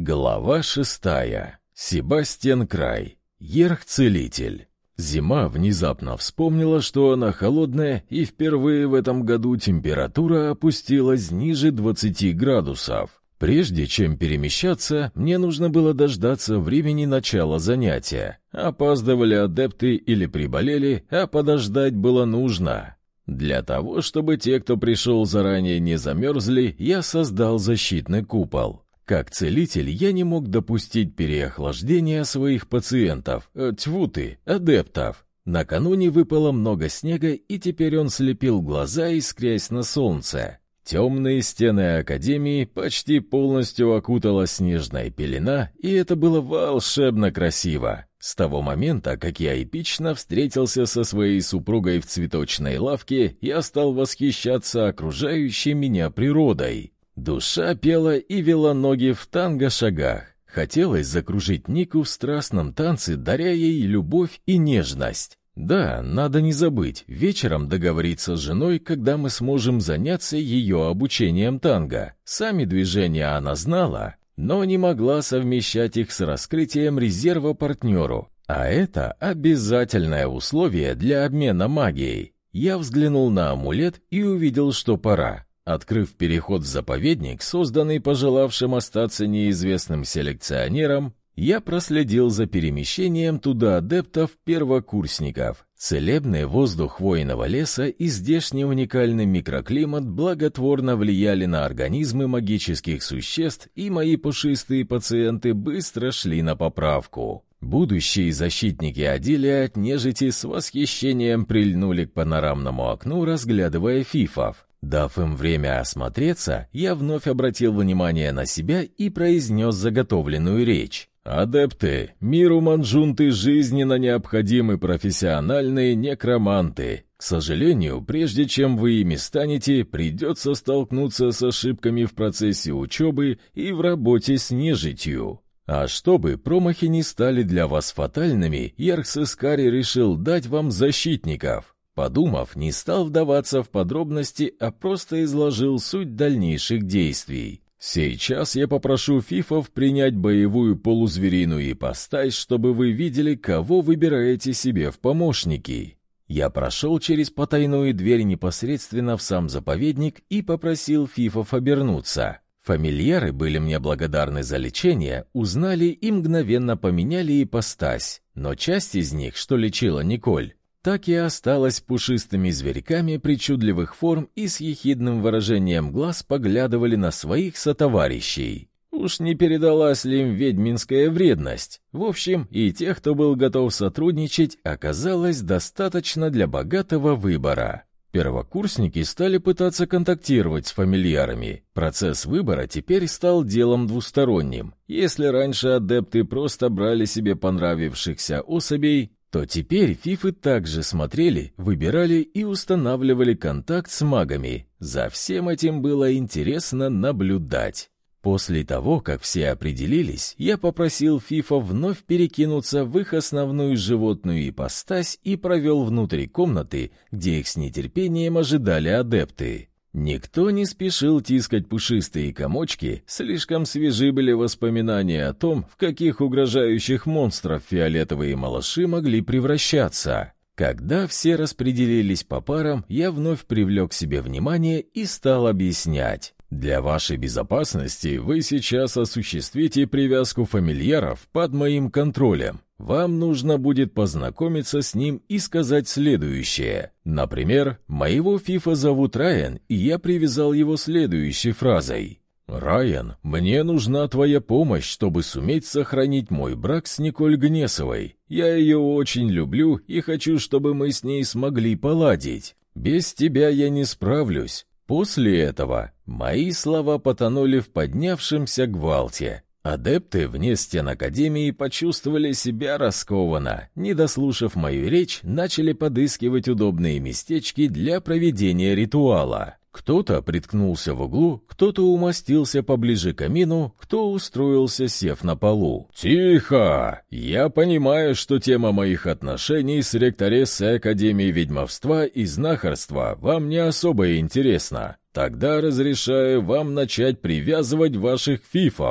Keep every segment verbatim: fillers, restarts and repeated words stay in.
Глава шестая. Себастьян Край. Ерх-целитель. Зима внезапно вспомнила, что она холодная, и впервые в этом году температура опустилась ниже двадцати градусов. Прежде чем перемещаться, мне нужно было дождаться времени начала занятия. Опаздывали адепты или приболели, а подождать было нужно. Для того, чтобы те, кто пришел заранее, не замерзли, я создал защитный купол. Как целитель я не мог допустить переохлаждения своих пациентов, э, тьфу ты, адептов. Накануне выпало много снега, и теперь он слепил глаза, искрясь на солнце. Темные стены Академии почти полностью окутала снежная пелена, и это было волшебно красиво. С того момента, как я эпично встретился со своей супругой в цветочной лавке, я стал восхищаться окружающей меня природой. Душа пела и вела ноги в танго-шагах. Хотелось закружить Нику в страстном танце, даря ей любовь и нежность. Да, надо не забыть, вечером договориться с женой, когда мы сможем заняться ее обучением танго. Сами движения она знала, но не могла совмещать их с раскрытием резерва партнеру. А это обязательное условие для обмена магией. Я взглянул на амулет и увидел, что пора. Открыв переход в заповедник, созданный пожелавшим остаться неизвестным селекционером, я проследил за перемещением туда адептов-первокурсников. Целебный воздух хвойного леса и здешний уникальный микроклимат благотворно влияли на организмы магических существ, и мои пушистые пациенты быстро шли на поправку. Будущие защитники Адилия от нежити с восхищением прильнули к панорамному окну, разглядывая фифов. Дав им время осмотреться, я вновь обратил внимание на себя и произнес заготовленную речь. «Адепты, миру Манджунты жизненно необходимы профессиональные некроманты. К сожалению, прежде чем вы ими станете, придется столкнуться с ошибками в процессе учебы и в работе с нежитью. А чтобы промахи не стали для вас фатальными, Ерх-Сескари решил дать вам защитников». Подумав, не стал вдаваться в подробности, а просто изложил суть дальнейших действий. Сейчас я попрошу фифов принять боевую полузвериную ипостась, чтобы вы видели, кого выбираете себе в помощники. Я прошел через потайную дверь непосредственно в сам заповедник и попросил фифов обернуться. Фамильяры были мне благодарны за лечение, узнали и мгновенно поменяли ипостась, но часть из них, что лечила Николь, так и осталась пушистыми зверьками причудливых форм и с ехидным выражением глаз поглядывали на своих сотоварищей. Уж не передалась ли им ведьминская вредность? В общем, и тех, кто был готов сотрудничать, оказалось достаточно для богатого выбора. Первокурсники стали пытаться контактировать с фамильярами. Процесс выбора теперь стал делом двусторонним. Если раньше адепты просто брали себе понравившихся особей, то теперь фифы также смотрели, выбирали и устанавливали контакт с магами. За всем этим было интересно наблюдать. После того, как все определились, я попросил фифов вновь перекинуться в их основную животную ипостась и провел внутрь комнаты, где их с нетерпением ожидали адепты. Никто не спешил тискать пушистые комочки, слишком свежи были воспоминания о том, в каких угрожающих монстров фиолетовые малыши могли превращаться. Когда все распределились по парам, я вновь привлек к себе внимание и стал объяснять. Для вашей безопасности вы сейчас осуществите привязку фамильяров под моим контролем. Вам нужно будет познакомиться с ним и сказать следующее. Например, моего фифа зовут Райан, и я привязал его следующей фразой. «Райан, мне нужна твоя помощь, чтобы суметь сохранить мой брак с Николь Гнесовой. Я ее очень люблю и хочу, чтобы мы с ней смогли поладить. Без тебя я не справлюсь». После этого мои слова потонули в поднявшемся гвалте. Адепты вне стен Академии почувствовали себя раскованно. Не дослушав мою речь, начали подыскивать удобные местечки для проведения ритуала. Кто-то приткнулся в углу, кто-то умостился поближе к камину, кто устроился, сев на полу. «Тихо! Я понимаю, что тема моих отношений с ректорессой Академии ведьмовства и знахарства вам не особо интересна. Тогда разрешаю вам начать привязывать ваших фифов.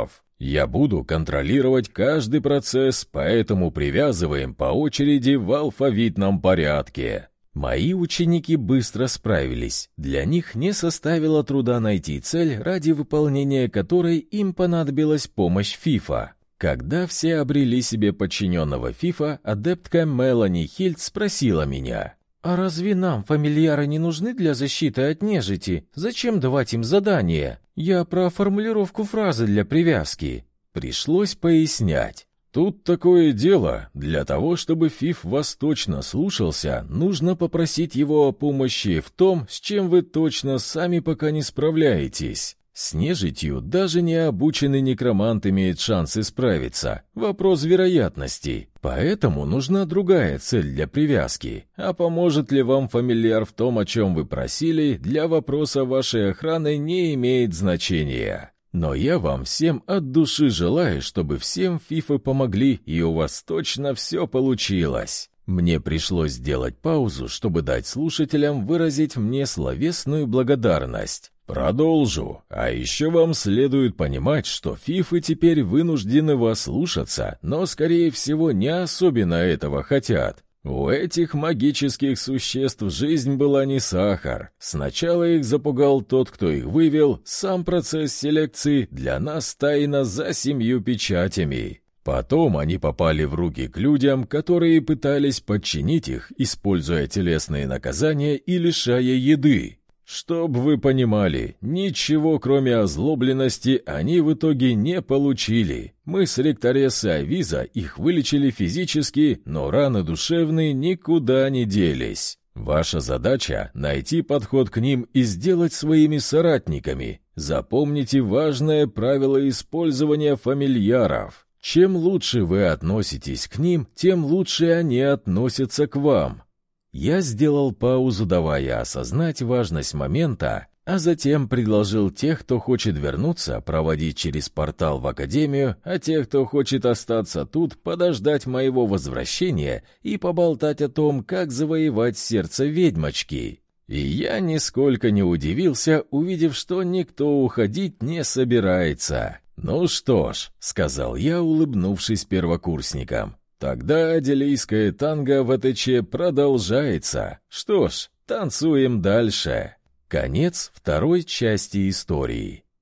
Я буду контролировать каждый процесс, поэтому привязываем по очереди в алфавитном порядке». Мои ученики быстро справились. Для них не составило труда найти цель, ради выполнения которой им понадобилась помощь Фифа. Когда все обрели себе подчиненного Фифа, адептка Мелани Хильд спросила меня: «А разве нам фамильяры не нужны для защиты от нежити? Зачем давать им задания? Я про формулировку фразы для привязки». Пришлось пояснять. Тут такое дело. Для того, чтобы Фиф вас точно слушался, нужно попросить его о помощи в том, с чем вы точно сами пока не справляетесь. С нежитью даже необученный некромант имеет шансы справиться. Вопрос вероятности. Поэтому нужна другая цель для привязки. А поможет ли вам фамильяр в том, о чем вы просили, для вопроса вашей охраны не имеет значения. Но я вам всем от души желаю, чтобы всем фифы помогли, и у вас точно все получилось. Мне пришлось сделать паузу, чтобы дать слушателям выразить мне словесную благодарность. Продолжу. А еще вам следует понимать, что фифы теперь вынуждены вас слушаться, но, скорее всего, не особенно этого хотят. У этих магических существ жизнь была не сахар. Сначала их запугал тот, кто их вывел, сам процесс селекции для нас тайна за семью печатями. Потом они попали в руки к людям, которые пытались подчинить их, используя телесные наказания и лишая еды. Чтоб вы понимали, ничего кроме озлобленности они в итоге не получили. Мы с ректорессой Авиза их вылечили физически, но раны душевные никуда не делись. Ваша задача — найти подход к ним и сделать своими соратниками. Запомните важное правило использования фамильяров. Чем лучше вы относитесь к ним, тем лучше они относятся к вам. Я сделал паузу, давая осознать важность момента, а затем предложил тех, кто хочет вернуться, проводить через портал в Академию, а тех, кто хочет остаться тут, подождать моего возвращения и поболтать о том, как завоевать сердце ведьмочки. И я нисколько не удивился, увидев, что никто уходить не собирается. «Ну что ж», — сказал я, улыбнувшись первокурсникам, «тогда аделийское танго в АТЧ продолжается. Что ж, танцуем дальше». Конец второй части истории.